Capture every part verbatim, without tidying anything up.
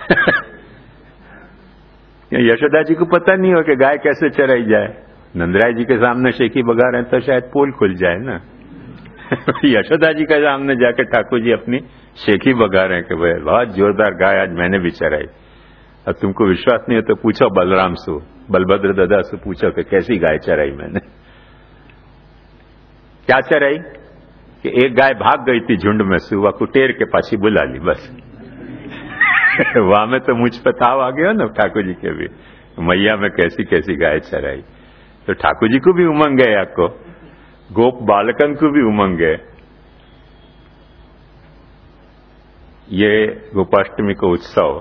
यशोदा जी को पता नहीं हो कि गाय कैसे चराई जाए। नंदराय जी के सामने शेखी बगा रहे हैं तो शायद पोल खुल जाए ना। यशोदा जी के सामने जाके ठाकुर जी अपनी शेखी बगा रहे हैं कि भाई बहुत जोरदार गाय आज मैंने भी चराई। अब तुमको विश्वास नहीं हो तो पूछो बलराम से, बलभद्र दादा से पूछो कि कैसी गाय चराई मैंने। क्या चराई कि एक गाय भाग गई थी झुंड में से, वह कुटेर के पाछी बुला ली बस। वहां में तो मुझ पे ताव आ गया ना ठाकुर जी के भी, मैया में कैसी कैसी गाय चराई। तो ठाकुर जी को भी उमंग है, आपको गोप बालकन को भी उमंग है। ये गोपाष्टमी को उत्सव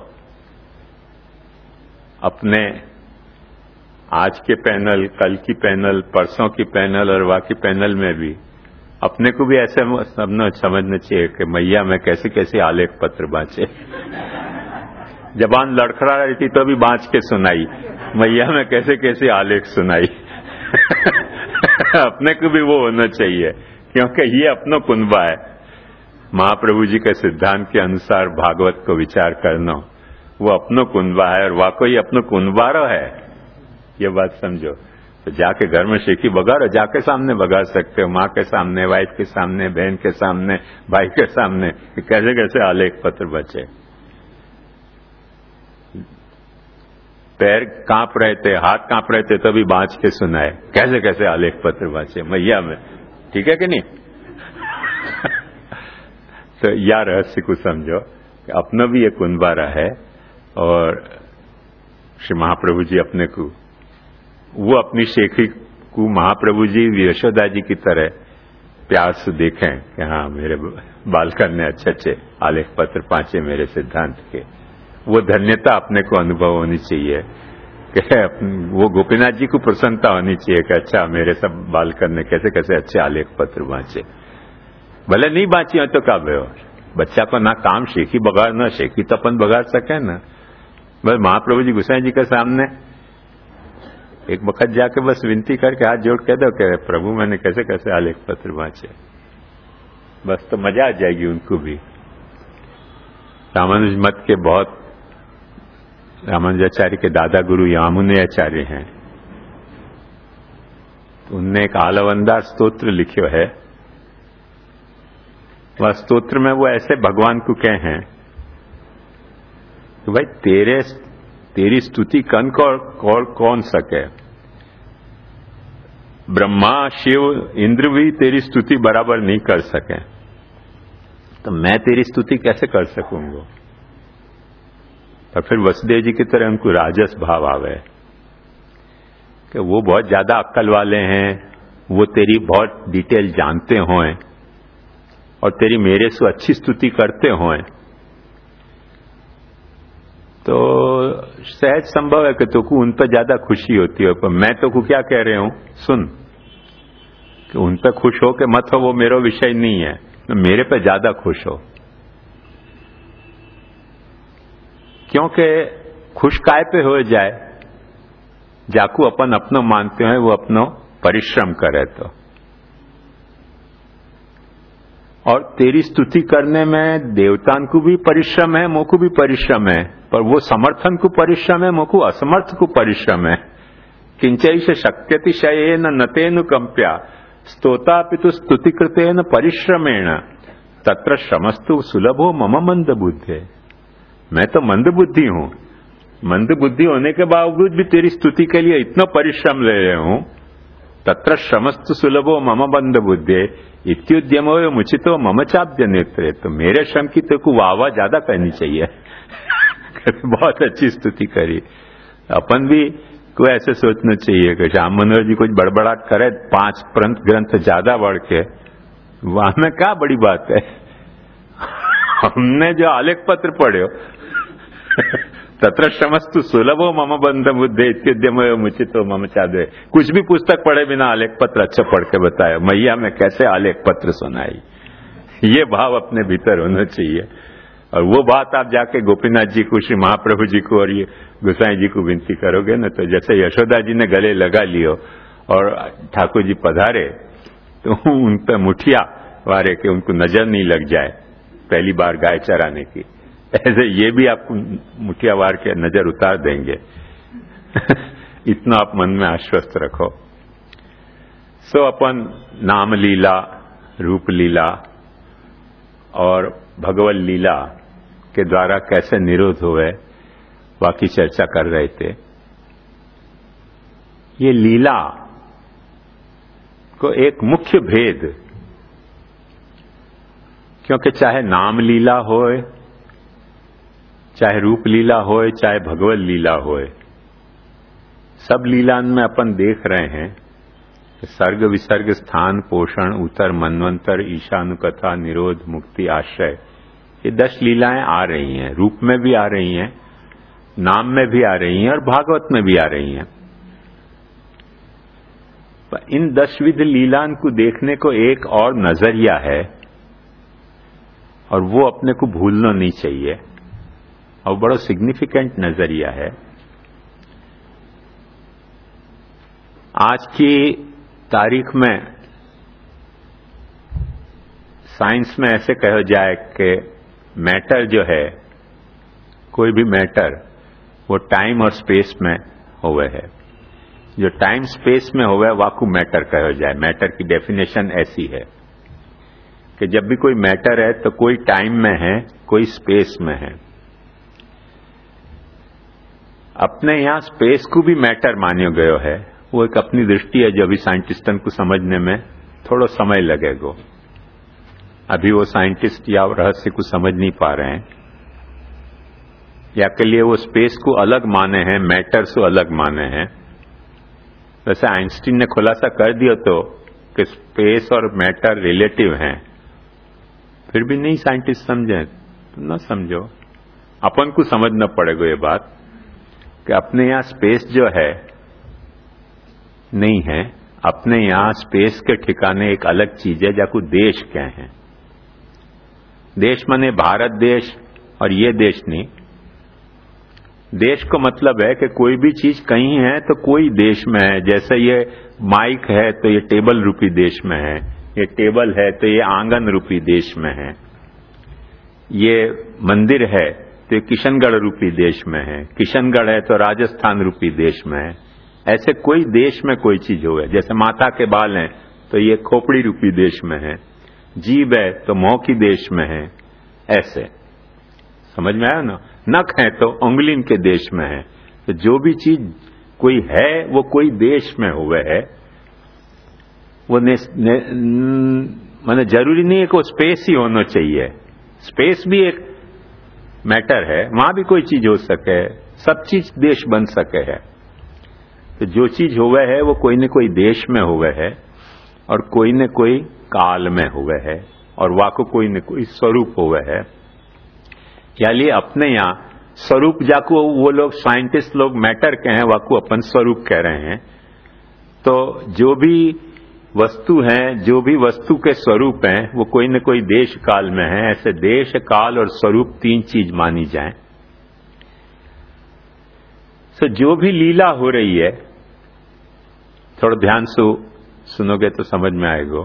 अपने आज के पैनल, कल की पैनल, परसों की पैनल और बाकी पैनल में भी अपने को भी ऐसे सबने समझना चाहिए कि मैया में कैसे कैसे आलेख पत्र बाँचे। जबान लड़खड़ा रही थी तो भी बाँच के सुनाई, मैया में कैसे कैसे आलेख सुनाई। अपने को भी वो होना चाहिए, क्योंकि ये अपना कुनबा है। महाप्रभु जी के सिद्धांत के अनुसार भागवत को विचार करना वो अपनो कुनबा है, और वाकई अपनो कुनबारो है, ये बात समझो। तो जाके घर में शेखी बगाड़ो, जाके सामने बगाड़ सकते हो, माँ के सामने, वाइफ के सामने, बहन के सामने, भाई के सामने, कि कैसे कैसे आलेख पत्र बचे। पैर कांप रहे थे, हाथ कांप रहे थे, तभी बाँच के सुनाए कैसे कैसे आलेख पत्र बचे मैया में। ठीक है कि नहीं? तो यह रहस्य को समझो कि अपना भी एक कुनबारा है, और श्री महाप्रभु जी अपने को, वो अपनी शेखी को महाप्रभु जी यशोदा जी की तरह प्यार से देखें कि हाँ मेरे बालकन ने अच्छे अच्छे आलेख पत्र पांचे मेरे सिद्धांत के। वो धन्यता अपने को अनुभव होनी चाहिए कि वो गोपीनाथ जी को प्रसन्नता होनी चाहिए कि अच्छा मेरे सब बालकन ने कैसे कैसे अच्छे आलेख पत्र बाँचे। भले नहीं बाँची हो तो क्या भयो, बच्चा को ना काम शेखी बगाड़ ना शेखी तो अपन बगाड़ सके ना। बस महाप्रभु जी गोसाई जी के सामने एक वक्त जाके बस विनती करके हाथ जोड़ कह दो कि प्रभु मैंने कैसे कैसे आलेख पत्र बाँचे, बस तो मजा आ जाएगी उनको भी। रामानुज मत के बहुत, रामानुजाचार्य के दादा गुरु यामुने आचार्य हैं, उनने एक आलवंदार स्तोत्र लिखो है। वह स्तोत्र में वो ऐसे भगवान को कहे हैं कि भाई तेरे तेरी स्तुति कन को कौन सके, ब्रह्मा शिव इंद्र भी तेरी स्तुति बराबर नहीं कर सके, तो मैं तेरी स्तुति कैसे कर सकूंगा। और फिर वसुदेव जी की तरह उनको राजस भाव आवे कि वो बहुत ज्यादा अक्ल वाले हैं, वो तेरी बहुत डिटेल जानते हों और तेरी मेरे से अच्छी स्तुति करते हों, तो सहज संभव है कि तुमको उन पर ज्यादा खुशी होती है। पर मैं तो को क्या कह रहे हूं, सुन कि उन पर खुश हो कि मत हो, वो मेरा विषय नहीं है, तो मेरे पे ज्यादा खुश हो। क्योंकि खुश काय पे हो जाए, जाकू अपन अपनो मानते हैं वो अपनो परिश्रम करे तो। और तेरी स्तुति करने में देवतान को भी परिश्रम है, मोको भी परिश्रम है, पर वो समर्थन को परिश्रम है, मोको असमर्थ को परिश्रम है। किंचैष शक्त्यतिशयेन नतेनु कंप्या स्तोता पितु स्तुति कृतेन परिश्रमेण तत्र श्रमस्तु सुलभो मम मंद बुद्धे। मैं तो मंद बुद्धि हूं, मंद बुद्धि होने के बावजूद भी तेरी स्तुति के लिए इतना परिश्रम ले रहे हूं। तत्र श्रमस्तु सुलभो मम मंद बुद्धे इत्युद्यमो मुचितो मम चाब्य नेत्रे। तो मेरे श्रम की तो को वाह ज्यादा करनी चाहिए। बहुत अच्छी स्तुति करी। अपन भी को ऐसे सोचना चाहिए कि श्याम मनोहर जी कुछ बड़बड़ाट करे, पांच पंथ ग्रंथ ज्यादा बढ़ के, वहां में क्या बड़ी बात है। हमने जो आलेख पत्र पढ़े तत्र श्रमस्तु सुलभो मम बंध बुद्धे इत्युद्यम मुचितो मम चादे। कुछ भी पुस्तक पढ़े बिना आलेख पत्र अच्छा पढ़ के बताया मैया में कैसे आलेख पत्र सुनाई। ये भाव अपने भीतर होना चाहिए। और वो बात आप जाके गोपीनाथ जी को, श्री महाप्रभु जी को और ये गोसाई जी को विनती करोगे ना, तो जैसे यशोदा जी ने गले लगा लियो और ठाकुर जी पधारे तो उन पर मुठिया वारे के उनको नजर नहीं लग जाए पहली बार गाय चराने की, ऐसे ये भी आपको मुठियावार के नजर उतार देंगे। इतना आप मन में आश्वस्त रखो। सो अपन नाम लीला, रूप लीला और भगवत लीला के द्वारा कैसे निरोध हुए बाकी चर्चा कर रहे थे। ये लीला को एक मुख्य भेद, क्योंकि चाहे नाम लीला होए, चाहे रूप लीला होए, चाहे भगवत लीला होए, सब लीला में अपन देख रहे हैं कि सर्ग विसर्ग स्थान पोषण उत्तर मनवंतर ईशानुकथा निरोध मुक्ति आश्रय, ये दस लीलाएं आ रही हैं। रूप में भी आ रही हैं, नाम में भी आ रही हैं और भागवत में भी आ रही हैं। इन दशविध लीलान को देखने को एक और नजरिया है और वो अपने को भूलना नहीं चाहिए और बड़ा सिग्निफिकेंट नजरिया है। आज की तारीख में साइंस में ऐसे कहा जाए कि मैटर जो है, कोई भी मैटर वो टाइम और स्पेस में हुए है। जो टाइम स्पेस में हुआ है वाकू मैटर कहा जाए। मैटर की डेफिनेशन ऐसी है कि जब भी कोई मैटर है तो कोई टाइम में है, कोई स्पेस में है। अपने यहां स्पेस को भी मैटर मान्यो गयो है। वो एक अपनी दृष्टि है जो अभी साइंटिस्टन को समझने में थोड़ा समय लगेगा। अभी वो साइंटिस्ट या रहस्य को समझ नहीं पा रहे हैं, या के लिए वो स्पेस को अलग माने हैं, मैटर से अलग माने हैं। वैसे आइंस्टीन ने खुलासा कर दिया तो कि स्पेस और मैटर रिलेटिव हैं, फिर भी नहीं साइंटिस्ट समझे तो ना समझो। अपन को समझना पड़ेगा ये बात कि अपने यहां स्पेस जो है नहीं है। अपने यहां स्पेस के ठिकाने एक अलग चीज है जाको देश क्या है। देश माने भारत देश और ये देश नहीं। देश को मतलब है कि कोई भी चीज कहीं है तो कोई देश में है। जैसे ये माइक है तो ये टेबल रूपी देश में है, ये टेबल है तो ये आंगन रूपी देश में है, ये मंदिर है तो ये किशनगढ़ रूपी देश में है, किशनगढ़ है तो राजस्थान रूपी देश में है। ऐसे कोई देश में कोई चीज हो है। जैसे माथा के बाल हैं तो ये खोपड़ी रूपी देश में है, जीभ है तो मोह की देश में है। ऐसे समझ में आया ना। नख है तो उंगलिन के देश में है। तो जो भी चीज कोई है वो कोई देश में हुए है। वो माने जरूरी नहीं है कि वो स्पेस ही होना चाहिए। स्पेस भी एक मैटर है, वहां भी कोई चीज हो सके, सब चीज देश बन सके है। तो जो चीज हुए है वो कोई न कोई देश में हुए है और कोई न कोई काल में हुए है और वाको कोई न कोई स्वरूप हुए है। यानी अपने यहां स्वरूप जाको वो लोग साइंटिस्ट लोग मैटर कहे हैं, वाको अपन स्वरूप कह रहे हैं। तो जो भी वस्तु हैं, जो भी वस्तु के स्वरूप हैं वो कोई न कोई देश काल में है। ऐसे देश काल और स्वरूप तीन चीज मानी जाए। तो जो भी लीला हो रही है, थोड़ा ध्यान से सुनोगे तो समझ में आएगा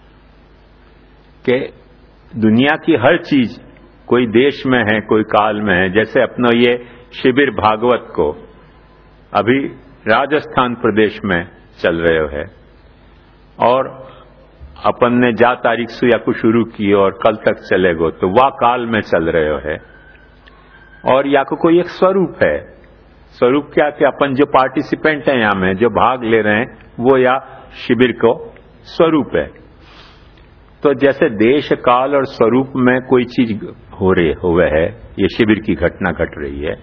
कि दुनिया की हर चीज कोई देश में है, कोई काल में है। जैसे अपना ये शिविर भागवत को अभी राजस्थान प्रदेश में चल रहे है और अपन ने जा तारीख से या को शुरू की और कल तक चलेगो, तो वह काल में चल रहे है। और या को कोई एक स्वरूप है। स्वरूप क्या कि अपन जो पार्टिसिपेंट हैं यहां में, जो भाग ले रहे हैं, वो या शिविर को स्वरूप है। तो जैसे देश काल और स्वरूप में कोई चीज हो रही हुए है, ये शिविर की घटना घट रही है,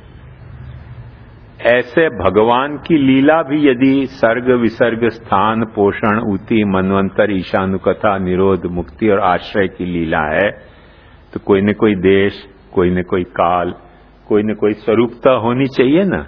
ऐसे भगवान की लीला भी यदि सर्ग विसर्ग स्थान पोषण ऊति मनवंतर ईशानुकथा निरोध मुक्ति और आश्रय की लीला है, तो कोई न कोई देश, कोई न कोई काल, कोई न कोई स्वरूपता होनी चाहिए ना।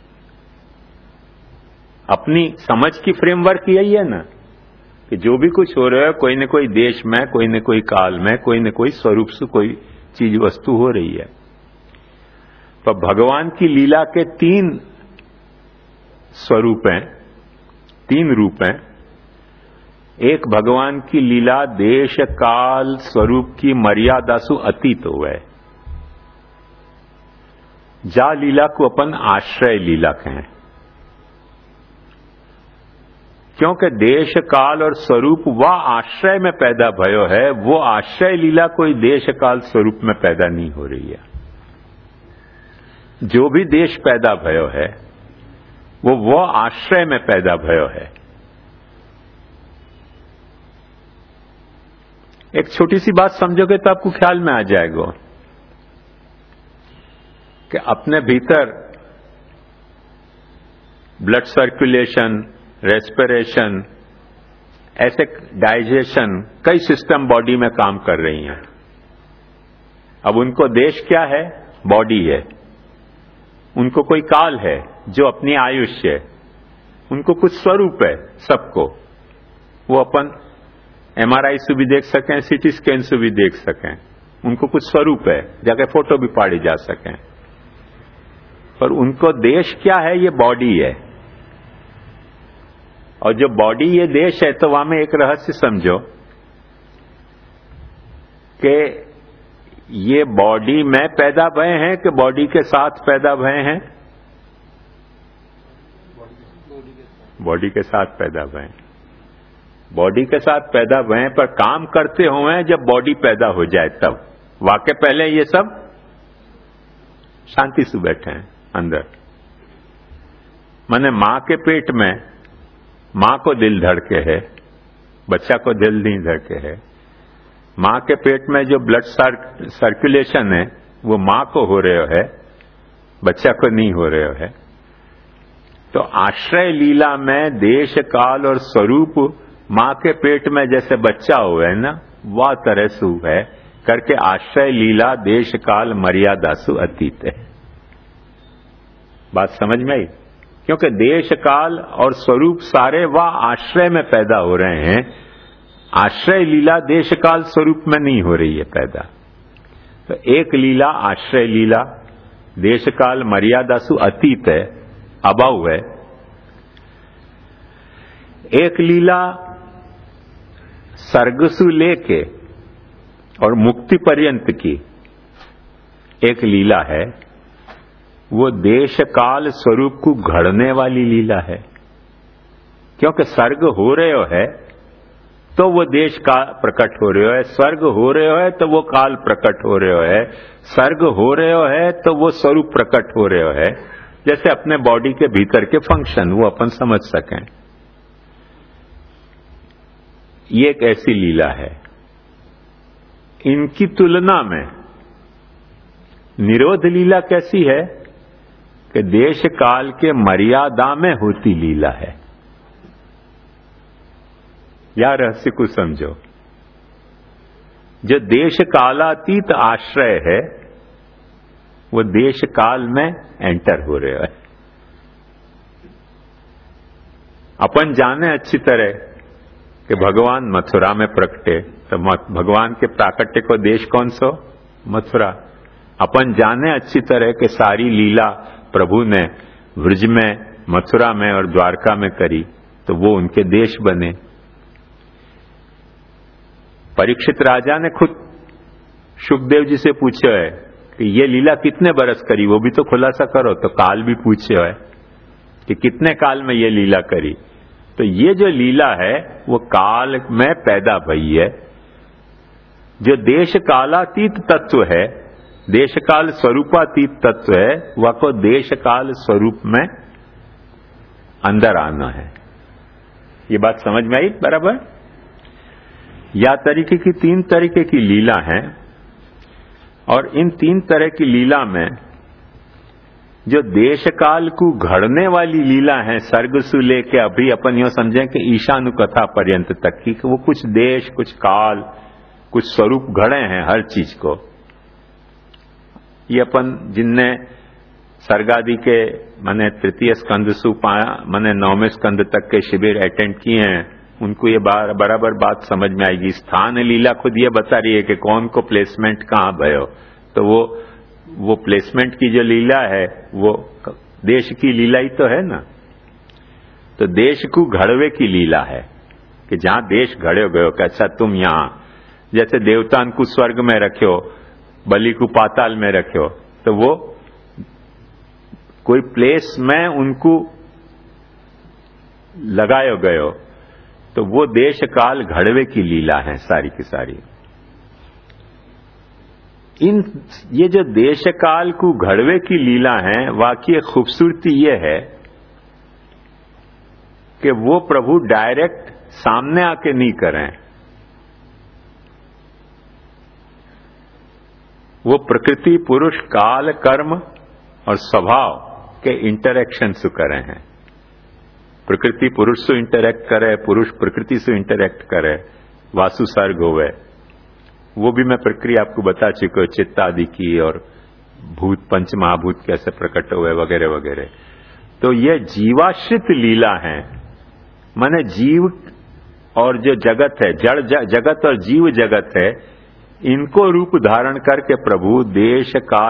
अपनी समझ की फ्रेमवर्क यही है ना कि जो भी कुछ हो रहा है कोई न कोई देश में, कोई न कोई काल में, कोई न कोई स्वरूप से कोई चीज वस्तु हो रही है। तो भगवान की लीला के तीन स्वरूप हैं, तीन रूप हैं। एक भगवान की लीला देश काल स्वरूप की मर्यादा से अतीत हुआ है। जा लीला को अपन आश्रय लीला कहें, क्योंकि देश काल और स्वरूप वह आश्रय में पैदा भयो है, वो आश्रय लीला कोई देश काल स्वरूप में पैदा नहीं हो रही है। जो भी देश पैदा भयो है वो वो आश्रय में पैदा भयो है। एक छोटी सी बात समझोगे तो आपको ख्याल में आ जाएगा कि अपने भीतर ब्लड सर्कुलेशन, रेस्पिरेशन, ऐसे डाइजेशन, कई सिस्टम बॉडी में काम कर रही हैं। अब उनको देश क्या है? बॉडी है। उनको कोई काल है जो अपनी आयुष्य है। उनको कुछ स्वरूप है सबको, वो अपन एमआरआई से भी देख सकें, सीटी स्कैन से भी देख सकें। उनको कुछ स्वरूप है, जाके फोटो भी पाड़ी जा सकें। पर उनको देश क्या है? ये बॉडी है। और जो बॉडी ये देश है, तो वहां में एक रहस्य समझो कि ये बॉडी में पैदा भय हैं कि बॉडी के साथ पैदा भय हैं? बॉडी के साथ पैदा भय। बॉडी के साथ पैदा भय पर काम करते हुए जब बॉडी पैदा हो जाए तब। वाकई पहले ये सब शांति से बैठे हैं अंदर। माने मां के पेट में मां को दिल धड़के है, बच्चा को दिल नहीं धड़के है। मां के पेट में जो ब्लड सर्कुलेशन है वो मां को हो रहे है, बच्चा को नहीं हो रहे है। तो आश्रय लीला में देश काल और स्वरूप मां के पेट में जैसे बच्चा हुआ है ना, वह तरह से है करके आश्रय लीला देश काल मर्यादा सु अतीत है। बात समझ में आई? क्योंकि देश काल और स्वरूप सारे वह आश्रय में पैदा हो रहे हैं। आश्रय लीला देश काल स्वरूप में नहीं हो रही है पैदा। तो एक लीला आश्रय लीला देश काल मर्यादा सु अतीत है, अभाव है। एक लीला सर्गसु लेके और मुक्ति पर्यंत की एक लीला है, वो देश काल स्वरूप को घड़ने वाली लीला है। क्योंकि सर्ग हो रहे हो है तो वो देश का प्रकट हो रहे हो है, स्वर्ग हो रहे हो है तो वो काल प्रकट हो रहे हो है, सर्ग हो रहे हो है तो वो स्वरूप प्रकट हो रहे हो है। जैसे अपने बॉडी के भीतर के फंक्शन वो अपन समझ सकें। ये एक ऐसी लीला है। इनकी तुलना में निरोध लीला कैसी है कि देश काल के मर्यादा में होती लीला है। या रहस्य को समझो। जो देश कालातीत आश्रय है वो देश काल में एंटर हो रहे है। अपन जाने अच्छी तरह कि भगवान मथुरा में प्रकटे, तो भगवान के प्राकट्य को देश कौन सो? मथुरा। अपन जाने अच्छी तरह कि सारी लीला प्रभु ने व्रज में, मथुरा में और द्वारका में करी, तो वो उनके देश बने। परीक्षित राजा ने खुद सुखदेव जी से पूछा है कि ये लीला कितने बरस करी, वो भी तो खुलासा करो। तो काल भी पूछे है कि कितने काल में ये लीला करी। तो ये जो लीला है वो काल में पैदा भई है। जो देश कालातीत तत्व है, देश काल स्वरूपातीत तत्व है, वह को देश काल स्वरूप में अंदर आना है। ये बात समझ में आई बराबर? या तरीके की तीन तरीके की लीला हैं और इन तीन तरह की लीला में जो देश काल को घड़ने वाली लीला है, सर्ग से लेके अभी अपन यो समझें कि ईशानुकथा पर्यंत तक की, वो कुछ देश, कुछ काल, कुछ स्वरूप घड़े हैं हर चीज को। ये अपन जिनने सर्गादि के माने तृतीय स्कंद से माने नौवें स्कंद तक के शिविर अटेंड किए हैं, उनको ये बार बराबर बात समझ में आएगी। स्थान लीला खुद ये बता रही है कि कौन को प्लेसमेंट कहाँ भयो। तो वो वो प्लेसमेंट की जो लीला है वो देश की लीला ही तो है ना। तो देश को घड़वे की लीला है कि जहां देश घड़े गयो कि अच्छा तुम यहां, जैसे देवतान को स्वर्ग में रखो, बलि को पाताल में रखो, तो वो कोई प्लेस में उनको लगायो गयो, तो वो देश काल घड़वे की लीला है सारी की सारी। इन ये जो देश काल को घड़वे की लीला है, वाकई खूबसूरती ये है कि वो प्रभु डायरेक्ट सामने आके नहीं करें, वो प्रकृति, पुरुष, काल, कर्म और स्वभाव के इंटरेक्शन से करे हैं। प्रकृति पुरुष से इंटरेक्ट करे, पुरुष प्रकृति से इंटरेक्ट करे, वासु सर्ग होवे। वो भी मैं प्रक्रिया आपको बता चुका हूं, चित्त आदि की, और भूत पंच महाभूत कैसे प्रकट हुए वगैरह वगैरह। तो ये जीवाश्रित लीला है, माने जीव और जो जगत है, जड़ जगत और जीव जगत है, इनको रूप धारण करके प्रभु देश काल